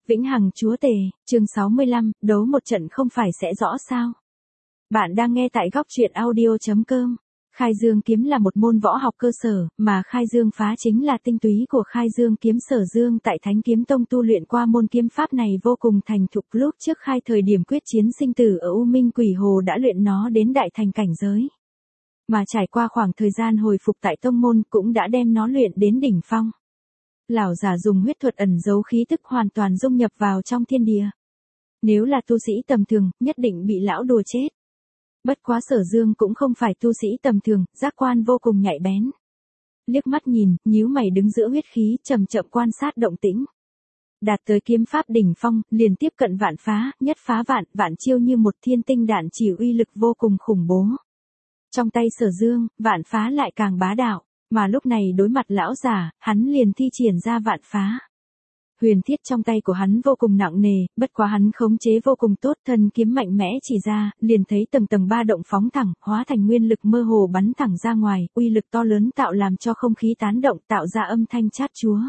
Vĩnh Hằng Chúa Tể, chương 65, đấu một trận không phải sẽ rõ sao? Bạn đang nghe tại góc truyện audio.com. Khai Dương kiếm là một môn võ học cơ sở, mà Khai Dương phá chính là tinh túy của Khai Dương kiếm. Sở Dương tại Thánh Kiếm Tông tu luyện qua môn kiếm pháp này vô cùng thành thục, lúc trước khai thời điểm quyết chiến sinh tử ở U Minh Quỷ Hồ đã luyện nó đến đại thành cảnh giới. Mà trải qua khoảng thời gian hồi phục tại tông môn cũng đã đem nó luyện đến đỉnh phong. Lão giả dùng huyết thuật ẩn giấu khí tức hoàn toàn dung nhập vào trong thiên địa. Nếu là tu sĩ tầm thường, nhất định bị lão đùa chết. Bất quá Sở Dương cũng không phải tu sĩ tầm thường, giác quan vô cùng nhạy bén. Liếc mắt nhìn, nhíu mày đứng giữa huyết khí, chậm chậm quan sát động tĩnh. Đạt tới kiếm pháp đỉnh phong, liền tiếp cận vạn phá, nhất phá vạn, vạn chiêu như một thiên tinh đạn chỉ uy lực vô cùng khủng bố. Trong tay Sở Dương, vạn phá lại càng bá đạo. Mà lúc này đối mặt lão giả, hắn liền thi triển ra vạn phá. Huyền thiết trong tay của hắn vô cùng nặng nề, bất quá hắn khống chế vô cùng tốt, thân kiếm mạnh mẽ chỉ ra, liền thấy tầng tầng ba động phóng thẳng, hóa thành nguyên lực mơ hồ bắn thẳng ra ngoài, uy lực to lớn tạo làm cho không khí tán động, tạo ra âm thanh chát chúa.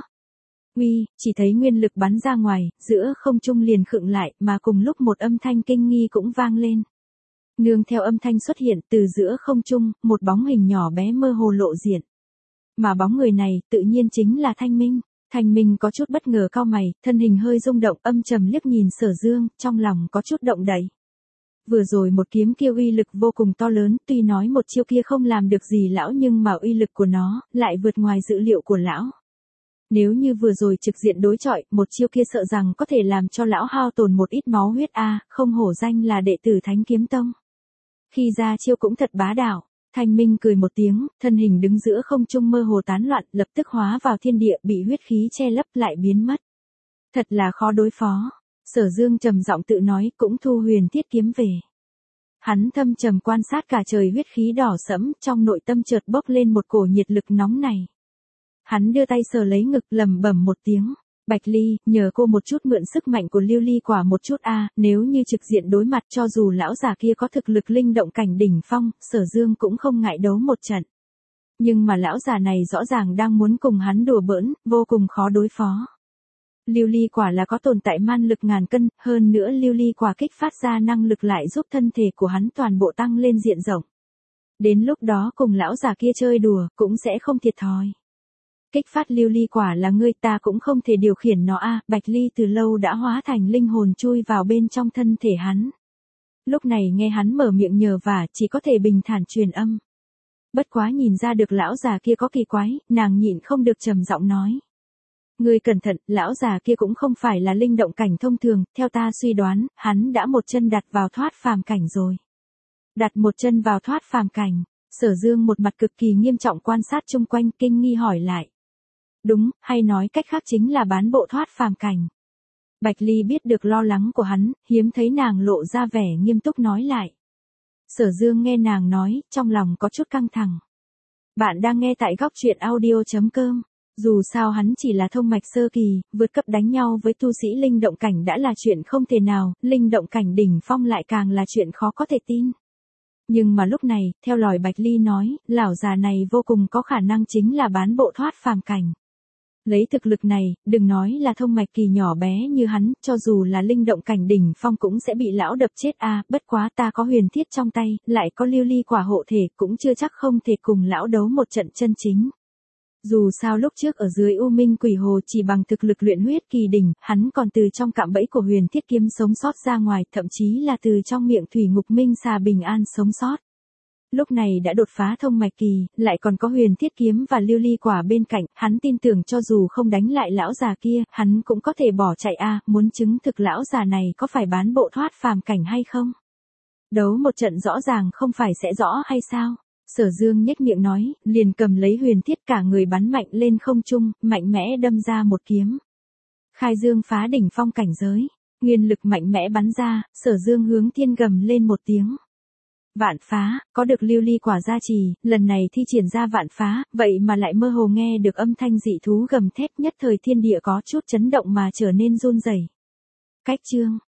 Chỉ thấy nguyên lực bắn ra ngoài, giữa không trung liền khựng lại, mà cùng lúc một âm thanh kinh nghi cũng vang lên. Nương theo âm thanh xuất hiện, từ giữa không trung, một bóng hình nhỏ bé mơ hồ lộ diện. Mà bóng người này, tự nhiên chính là Thanh Minh. Thanh Minh có chút bất ngờ cau mày, thân hình hơi rung động, âm trầm liếc nhìn Sở Dương, trong lòng có chút động đậy. Vừa rồi một kiếm kia uy lực vô cùng to lớn, tuy nói một chiêu kia không làm được gì lão nhưng mà uy lực của nó, lại vượt ngoài dự liệu của lão. Nếu như vừa rồi trực diện đối chọi, một chiêu kia sợ rằng có thể làm cho lão hao tổn một ít máu huyết không hổ danh là đệ tử Thánh Kiếm Tông. Khi ra chiêu cũng thật bá đạo. Thanh Minh cười một tiếng, thân hình đứng giữa không trung mơ hồ tán loạn, lập tức hóa vào thiên địa, bị huyết khí che lấp lại biến mất. Thật là khó đối phó. Sở Dương trầm giọng tự nói, cũng thu huyền thiết kiếm về. Hắn thâm trầm quan sát cả trời huyết khí đỏ sẫm, trong nội tâm chợt bốc lên một cổ nhiệt lực nóng này. Hắn đưa tay sờ lấy ngực, lẩm bẩm một tiếng. Bạch Ly, nhờ cô một chút mượn sức mạnh của Lưu Ly quả một chút nếu như trực diện đối mặt cho dù lão già kia có thực lực linh động cảnh đỉnh phong, Sở Dương cũng không ngại đấu một trận. Nhưng mà lão già này rõ ràng đang muốn cùng hắn đùa bỡn, vô cùng khó đối phó. Lưu Ly quả là có tồn tại man lực ngàn cân, hơn nữa Lưu Ly quả kích phát ra năng lực lại giúp thân thể của hắn toàn bộ tăng lên diện rộng. Đến lúc đó cùng lão già kia chơi đùa, cũng sẽ không thiệt thòi. Kích phát lưu ly quả là ngươi, ta cũng không thể điều khiển nó Bạch Ly từ lâu đã hóa thành linh hồn chui vào bên trong thân thể hắn. Lúc này nghe hắn mở miệng nhờ vả, chỉ có thể bình thản truyền âm. Bất quá nhìn ra được lão già kia có kỳ quái, nàng nhịn không được trầm giọng nói. Ngươi cẩn thận, lão già kia cũng không phải là linh động cảnh thông thường, theo ta suy đoán, hắn đã một chân đặt vào thoát phàm cảnh rồi. Đặt một chân vào thoát phàm cảnh. Sở Dương một mặt cực kỳ nghiêm trọng quan sát chung quanh, kinh nghi hỏi lại. Đúng, hay nói cách khác chính là bán bộ thoát phàm cảnh. Bạch Ly biết được lo lắng của hắn, hiếm thấy nàng lộ ra vẻ nghiêm túc nói lại. Sở Dương nghe nàng nói, trong lòng có chút căng thẳng. Bạn đang nghe tại góc truyện audio.com. Dù sao hắn chỉ là thông mạch sơ kỳ, vượt cấp đánh nhau với tu sĩ linh động cảnh đã là chuyện không thể nào, linh động cảnh đỉnh phong lại càng là chuyện khó có thể tin. Nhưng mà lúc này, theo lời Bạch Ly nói, lão già này vô cùng có khả năng chính là bán bộ thoát phàm cảnh. Lấy thực lực này, đừng nói là thông mạch kỳ nhỏ bé như hắn, cho dù là linh động cảnh đỉnh phong cũng sẽ bị lão đập chết bất quá ta có huyền thiết trong tay, lại có lưu ly quả hộ thể, cũng chưa chắc không thể cùng lão đấu một trận chân chính. Dù sao lúc trước ở dưới U Minh Quỷ Hồ chỉ bằng thực lực luyện huyết kỳ đỉnh, hắn còn từ trong cạm bẫy của huyền thiết kiếm sống sót ra ngoài, thậm chí là từ trong miệng thủy ngục minh xà bình an sống sót. Lúc này đã đột phá thông mạch kỳ, lại còn có huyền thiết kiếm và lưu ly quả bên cạnh, hắn tin tưởng cho dù không đánh lại lão già kia, hắn cũng có thể bỏ chạy muốn chứng thực lão già này có phải bán bộ thoát phàm cảnh hay không. Đấu một trận rõ ràng không phải sẽ rõ hay sao? Sở Dương nhếch miệng nói, liền cầm lấy huyền thiết cả người bắn mạnh lên không trung, mạnh mẽ đâm ra một kiếm. Khai Dương phá đỉnh phong cảnh giới, nguyên lực mạnh mẽ bắn ra, Sở Dương hướng thiên gầm lên một tiếng. Vạn phá, có được lưu ly quả gia trì, lần này thi triển ra vạn phá, vậy mà lại mơ hồ nghe được âm thanh dị thú gầm thét, nhất thời thiên địa có chút chấn động mà trở nên run rẩy. Cách chương